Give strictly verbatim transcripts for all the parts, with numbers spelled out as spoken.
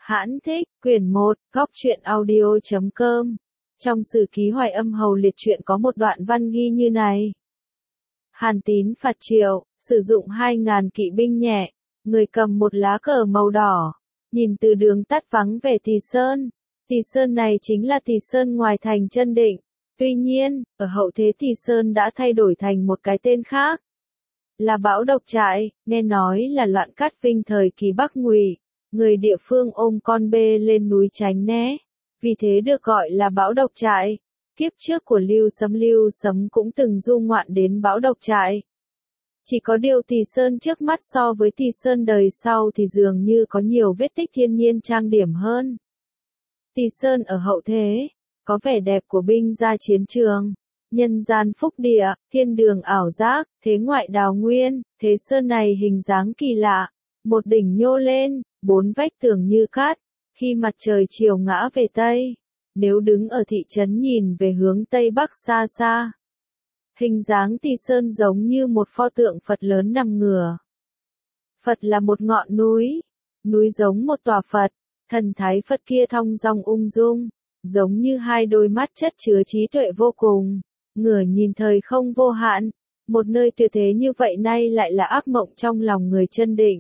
Hãn thích, quyển một, góc truyện audio chấm com. Trong sử ký Hoài Âm Hầu Liệt truyện có một đoạn văn ghi như này. Hàn Tín phạt Triệu, sử dụng hai ngàn kỵ binh nhẹ, người cầm một lá cờ màu đỏ, nhìn từ đường tắt vắng về Tỳ Sơn. Tỳ Sơn này chính là Tỳ Sơn ngoài thành Chân Định. Tuy nhiên, ở hậu thế Tỳ Sơn đã thay đổi thành một cái tên khác. Là Bão Độc Trại, nghe nói là loạn cát vinh thời kỳ Bắc Ngụy. Người địa phương ôm con bê lên núi tránh né, vì thế được gọi là Bão Độc Trại. Kiếp trước của Lưu Sấm Lưu Sấm cũng từng du ngoạn đến Bão Độc Trại. Chỉ có điều Tỳ Sơn trước mắt so với Tỳ Sơn đời sau thì dường như có nhiều vết tích thiên nhiên trang điểm hơn. Tỳ Sơn ở hậu thế, có vẻ đẹp của binh ra chiến trường, nhân gian phúc địa, thiên đường ảo giác, thế ngoại đào nguyên. Thế Sơn này hình dáng kỳ lạ, một đỉnh nhô lên, bốn vách tường như cát, khi mặt trời chiều ngã về Tây, nếu đứng ở thị trấn nhìn về hướng Tây Bắc xa xa. Hình dáng Tỳ Sơn giống như một pho tượng Phật lớn nằm ngửa. Phật là một ngọn núi, núi giống một tòa Phật, thần thái Phật kia thong dong ung dung, giống như hai đôi mắt chất chứa trí tuệ vô cùng, ngửa nhìn thời không vô hạn. Một nơi tuyệt thế như vậy nay lại là ác mộng trong lòng người Chân Định.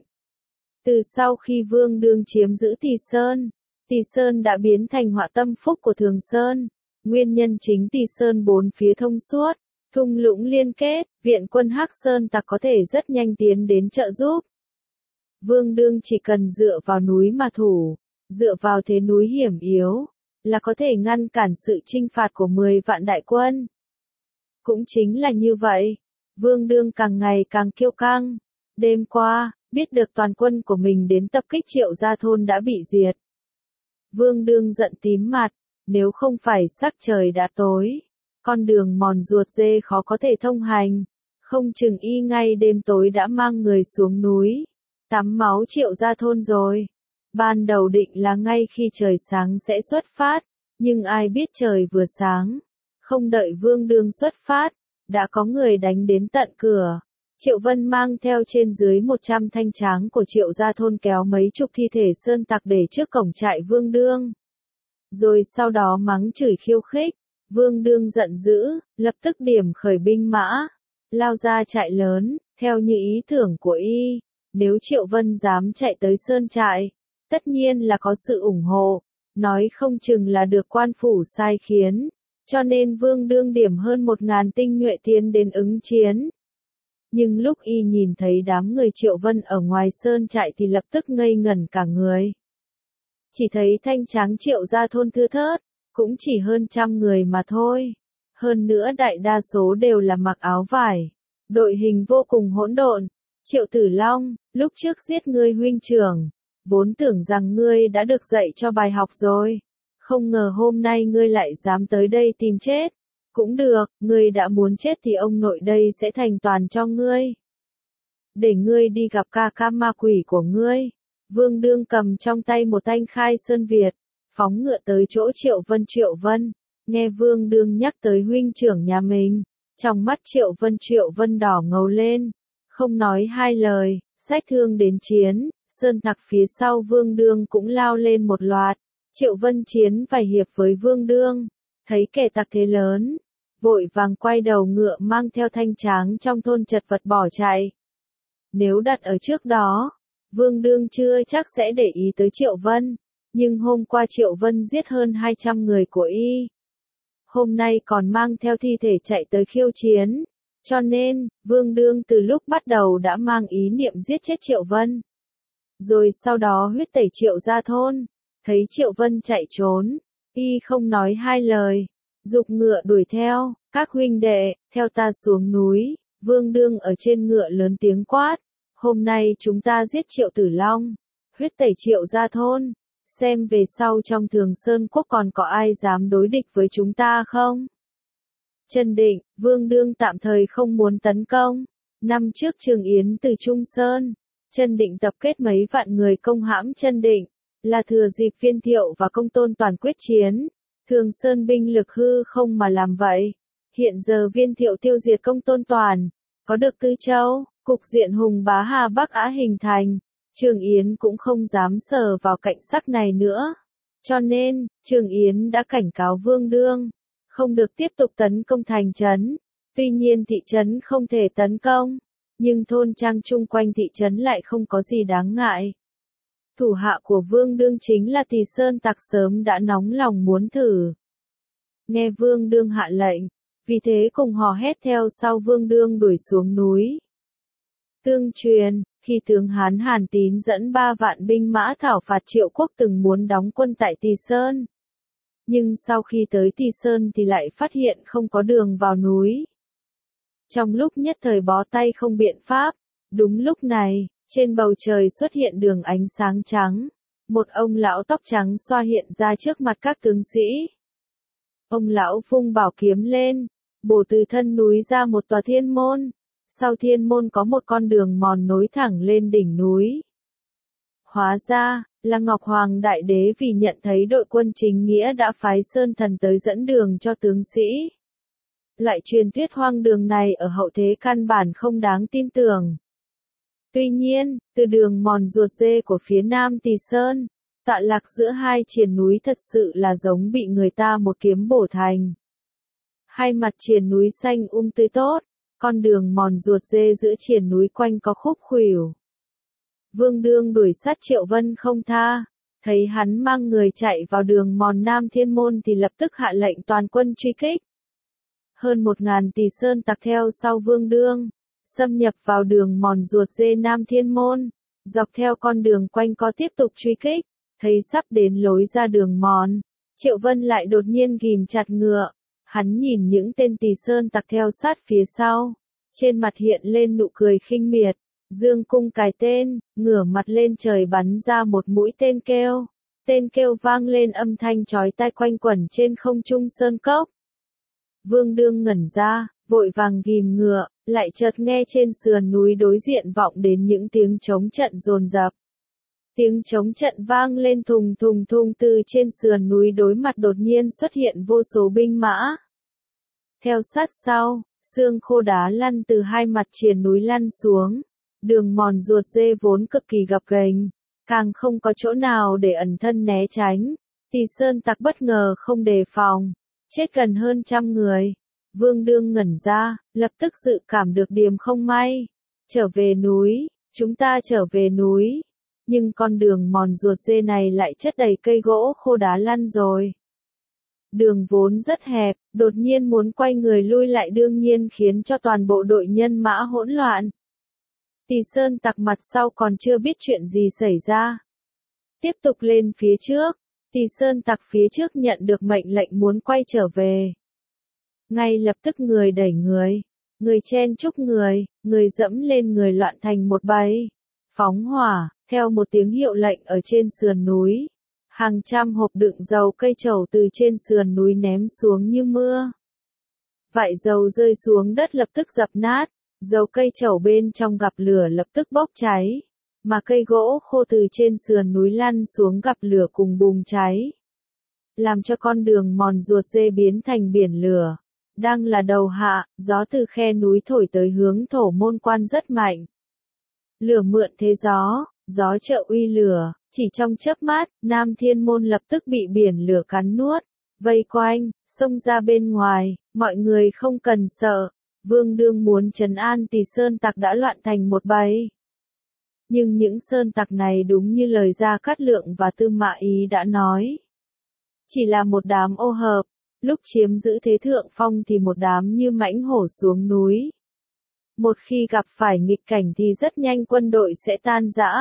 Từ sau khi Vương Đương chiếm giữ Tỳ Sơn, Tỳ Sơn đã biến thành họa tâm phúc của Thường Sơn. Nguyên nhân chính Tỳ Sơn bốn phía thông suốt, thung lũng liên kết, viện quân Hắc Sơn tặc có thể rất nhanh tiến đến trợ giúp. Vương Đương chỉ cần dựa vào núi mà thủ, dựa vào thế núi hiểm yếu, là có thể ngăn cản sự chinh phạt của mười vạn đại quân. Cũng chính là như vậy, Vương Đương càng ngày càng kiêu căng. Đêm qua, biết được toàn quân của mình đến tập kích Triệu Gia Thôn đã bị diệt. Vương Đương giận tím mặt, nếu không phải sắc trời đã tối, con đường mòn ruột dê khó có thể thông hành, không chừng y ngay đêm tối đã mang người xuống núi, tắm máu Triệu Gia Thôn rồi. Ban đầu định là ngay khi trời sáng sẽ xuất phát, nhưng ai biết trời vừa sáng, không đợi Vương Đương xuất phát, đã có người đánh đến tận cửa. Triệu Vân mang theo trên dưới một trăm thanh tráng của Triệu Gia Thôn kéo mấy chục thi thể sơn tặc để trước cổng trại Vương Đương. Rồi sau đó mắng chửi khiêu khích, Vương Đương giận dữ, lập tức điểm khởi binh mã, lao ra trại lớn, theo như ý tưởng của y, nếu Triệu Vân dám chạy tới sơn trại, tất nhiên là có sự ủng hộ, nói không chừng là được quan phủ sai khiến, cho nên Vương Đương điểm hơn một ngàn tinh nhuệ tiến đến ứng chiến. Nhưng lúc y nhìn thấy đám người Triệu Vân ở ngoài sơn trại thì lập tức ngây ngẩn cả người. Chỉ thấy thanh tráng Triệu Gia Thôn thưa thớt, cũng chỉ hơn trăm người mà thôi. Hơn nữa đại đa số đều là mặc áo vải, đội hình vô cùng hỗn độn. Triệu Tử Long, lúc trước giết ngươi huynh trưởng, vốn tưởng rằng ngươi đã được dạy cho bài học rồi, không ngờ hôm nay ngươi lại dám tới đây tìm chết. Cũng được, ngươi đã muốn chết thì ông nội đây sẽ thành toàn cho ngươi. Để ngươi đi gặp ca ca ma quỷ của ngươi. Vương Đương cầm trong tay một thanh khai sơn Việt, phóng ngựa tới chỗ Triệu Vân. Triệu Vân, nghe Vương Đương nhắc tới huynh trưởng nhà mình, trong mắt Triệu Vân Triệu Vân đỏ ngầu lên, không nói hai lời, xách thương đến chiến. Sơn tặc phía sau Vương Đương cũng lao lên một loạt. Triệu Vân chiến vài hiệp với Vương Đương, thấy kẻ tặc thế lớn, vội vàng quay đầu ngựa mang theo thanh tráng trong thôn chật vật bỏ chạy. Nếu đặt ở trước đó, Vương Đương chưa chắc sẽ để ý tới Triệu Vân, nhưng hôm qua Triệu Vân giết hơn hai trăm người của y. Hôm nay còn mang theo thi thể chạy tới khiêu chiến, cho nên, Vương Đương từ lúc bắt đầu đã mang ý niệm giết chết Triệu Vân. Rồi sau đó huyết tẩy Triệu Gia Thôn, thấy Triệu Vân chạy trốn, y không nói hai lời, giục ngựa đuổi theo. Các huynh đệ, theo ta xuống núi. Vương Đương ở trên ngựa lớn tiếng quát, hôm nay chúng ta giết Triệu Tử Long, huyết tẩy Triệu Gia Thôn, xem về sau trong Thường Sơn Quốc còn có ai dám đối địch với chúng ta không. Chân Định, Vương Đương tạm thời không muốn tấn công. Năm trước Trường Yến từ Trung Sơn, Chân Định tập kết mấy vạn người công hãm Chân Định, là thừa dịp Viên Thiệu và Công Tôn Toàn quyết chiến. Thường Sơn binh lực hư không mà làm vậy. Hiện giờ Viên Thiệu tiêu diệt Công Tôn Toàn, có được Tư Châu, cục diện hùng bá Hà Bắc Á hình thành, Trương Yến cũng không dám sờ vào cạnh sắc này nữa. Cho nên, Trương Yến đã cảnh cáo Vương Đương, không được tiếp tục tấn công thành trấn. Tuy nhiên thị trấn không thể tấn công, nhưng thôn trang chung quanh thị trấn lại không có gì đáng ngại. Thủ hạ của Vương Đương chính là Tỳ Sơn Tặc sớm đã nóng lòng muốn thử. Nghe Vương Đương hạ lệnh, vì thế cùng hò hét theo sau Vương Đương đuổi xuống núi. Tương truyền, khi tướng Hán Hàn Tín dẫn ba vạn binh mã thảo phạt Triệu Quốc từng muốn đóng quân tại Tỳ Sơn. Nhưng sau khi tới Tỳ Sơn thì lại phát hiện không có đường vào núi. Trong lúc nhất thời bó tay không biện pháp, đúng lúc này, trên bầu trời xuất hiện đường ánh sáng trắng. Một ông lão tóc trắng xoa hiện ra trước mặt các tướng sĩ. Ông lão vung bảo kiếm lên, bổ từ thân núi ra một tòa thiên môn. Sau thiên môn có một con đường mòn nối thẳng lên đỉnh núi. Hóa ra, là Ngọc Hoàng Đại Đế vì nhận thấy đội quân chính nghĩa đã phái Sơn Thần tới dẫn đường cho tướng sĩ. Loại truyền thuyết hoang đường này ở hậu thế căn bản không đáng tin tưởng. Tuy nhiên, từ đường mòn ruột dê của phía nam Tỳ Sơn, tọa lạc giữa hai triền núi thật sự là giống bị người ta một kiếm bổ thành. Hai mặt triền núi xanh um tươi tốt, con đường mòn ruột dê giữa triền núi quanh có khúc khuỷu. Vương Đương đuổi sát Triệu Vân không tha, thấy hắn mang người chạy vào đường mòn Nam Thiên Môn thì lập tức hạ lệnh toàn quân truy kích. Hơn một ngàn Tỳ Sơn Tặc theo sau Vương Đương, xâm nhập vào đường mòn ruột dê Nam Thiên Môn, dọc theo con đường quanh co tiếp tục truy kích, thấy sắp đến lối ra đường mòn, Triệu Vân lại đột nhiên ghim chặt ngựa, hắn nhìn những tên Tỳ Sơn Tặc theo sát phía sau, trên mặt hiện lên nụ cười khinh miệt, dương cung cài tên, ngửa mặt lên trời bắn ra một mũi tên kêu, tên kêu vang lên âm thanh chói tai quanh quẩn trên không trung sơn cốc. Vương Đương ngẩn ra, vội vàng ghim ngựa, lại chợt nghe trên sườn núi đối diện vọng đến những tiếng trống trận dồn dập. Tiếng trống trận vang lên thùng thùng thùng từ trên sườn núi đối mặt đột nhiên xuất hiện vô số binh mã. Theo sát sau, xương khô đá lăn từ hai mặt triền núi lăn xuống, đường mòn ruột dê vốn cực kỳ gập ghềnh, càng không có chỗ nào để ẩn thân né tránh. Tỳ Sơn Tặc bất ngờ không đề phòng, chết gần hơn trăm người. Vương Đương ngẩn ra, lập tức dự cảm được điểm không may. Trở về núi, chúng ta trở về núi. Nhưng con đường mòn ruột dê này lại chất đầy cây gỗ khô đá lăn rồi. Đường vốn rất hẹp, đột nhiên muốn quay người lui lại đương nhiên khiến cho toàn bộ đội nhân mã hỗn loạn. Tỳ Sơn Tặc mặt sau còn chưa biết chuyện gì xảy ra. Tiếp tục lên phía trước, Tỳ Sơn Tặc phía trước nhận được mệnh lệnh muốn quay trở về. Ngay lập tức người đẩy người, người chen chúc người, người dẫm lên người loạn thành một bầy. Phóng hỏa, theo một tiếng hiệu lệnh ở trên sườn núi. Hàng trăm hộp đựng dầu cây trầu từ trên sườn núi ném xuống như mưa. Vại dầu rơi xuống đất lập tức dập nát, dầu cây trầu bên trong gặp lửa lập tức bốc cháy, mà cây gỗ khô từ trên sườn núi lăn xuống gặp lửa cùng bùng cháy. Làm cho con đường mòn ruột dê biến thành biển lửa. Đang là đầu hạ, gió từ khe núi thổi tới hướng Thổ Môn Quan rất mạnh. Lửa mượn thế gió, gió trợ uy lửa, chỉ trong chớp mắt, Nam Thiên Môn lập tức bị biển lửa cắn nuốt, vây quanh, xông ra bên ngoài, mọi người không cần sợ. Vương Đương muốn trấn an Tỳ Sơn Tặc đã loạn thành một bầy. Nhưng những sơn tặc này đúng như lời Gia Cát Lượng và Tư Mã Ý đã nói. Chỉ là một đám ô hợp, lúc chiếm giữ thế thượng phong thì một đám như mãnh hổ xuống núi. Một khi gặp phải nghịch cảnh thì rất nhanh quân đội sẽ tan rã.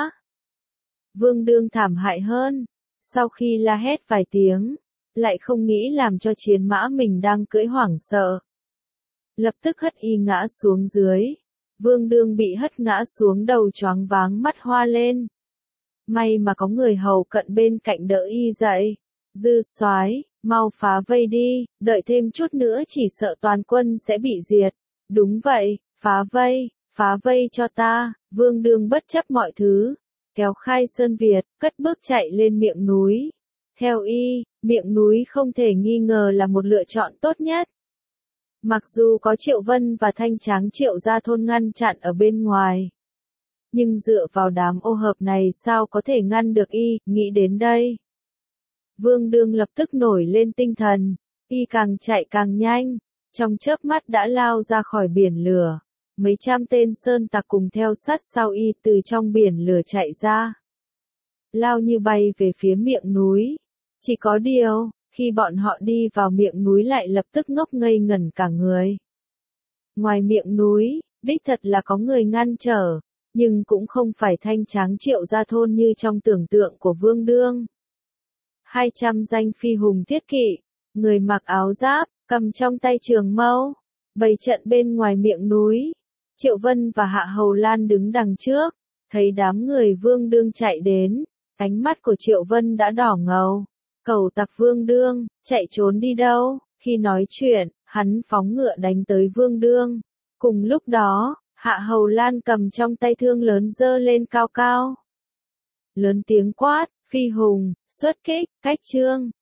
Vương Đương thảm hại hơn, sau khi la hét vài tiếng, lại không nghĩ làm cho chiến mã mình đang cưỡi hoảng sợ. Lập tức hất y ngã xuống dưới. Vương Đương bị hất ngã xuống đầu choáng váng mắt hoa lên. May mà có người hầu cận bên cạnh đỡ y dậy. Dư soái, mau phá vây đi, đợi thêm chút nữa chỉ sợ toàn quân sẽ bị diệt. Đúng vậy, phá vây, phá vây cho ta. Vương Đương bất chấp mọi thứ, kéo khai Sơn Việt, cất bước chạy lên miệng núi. Theo y, miệng núi không thể nghi ngờ là một lựa chọn tốt nhất. Mặc dù có Triệu Vân và Thanh Tráng Triệu Gia Thôn ngăn chặn ở bên ngoài. nhưng dựa vào đám ô hợp này sao có thể ngăn được y, nghĩ đến đây. Vương Đương lập tức nổi lên tinh thần, y càng chạy càng nhanh, trong chớp mắt đã lao ra khỏi biển lửa. Mấy trăm tên sơn tặc cùng theo sát sau y từ trong biển lửa chạy ra. Lao như bay về phía miệng núi. Chỉ có điều, khi bọn họ đi vào miệng núi lại lập tức ngốc ngây ngẩn cả người. Ngoài miệng núi, đích thật là có người ngăn trở, nhưng cũng không phải thanh tráng Triệu Gia Thôn như trong tưởng tượng của Vương Đương. Hai trăm danh phi hùng thiết kỵ, người mặc áo giáp, cầm trong tay trường mâu, bày trận bên ngoài miệng núi. Triệu Vân và Hạ Hầu Lan đứng đằng trước, thấy đám người Vương Đương chạy đến, ánh mắt của Triệu Vân đã đỏ ngầu. Cẩu tặc Vương Đương, chạy trốn đi đâu? Khi nói chuyện, hắn phóng ngựa đánh tới Vương Đương. Cùng lúc đó, Hạ Hầu Lan cầm trong tay thương lớn giơ lên cao cao. Lớn tiếng quát, phi hùng, xuất kích, cách trương.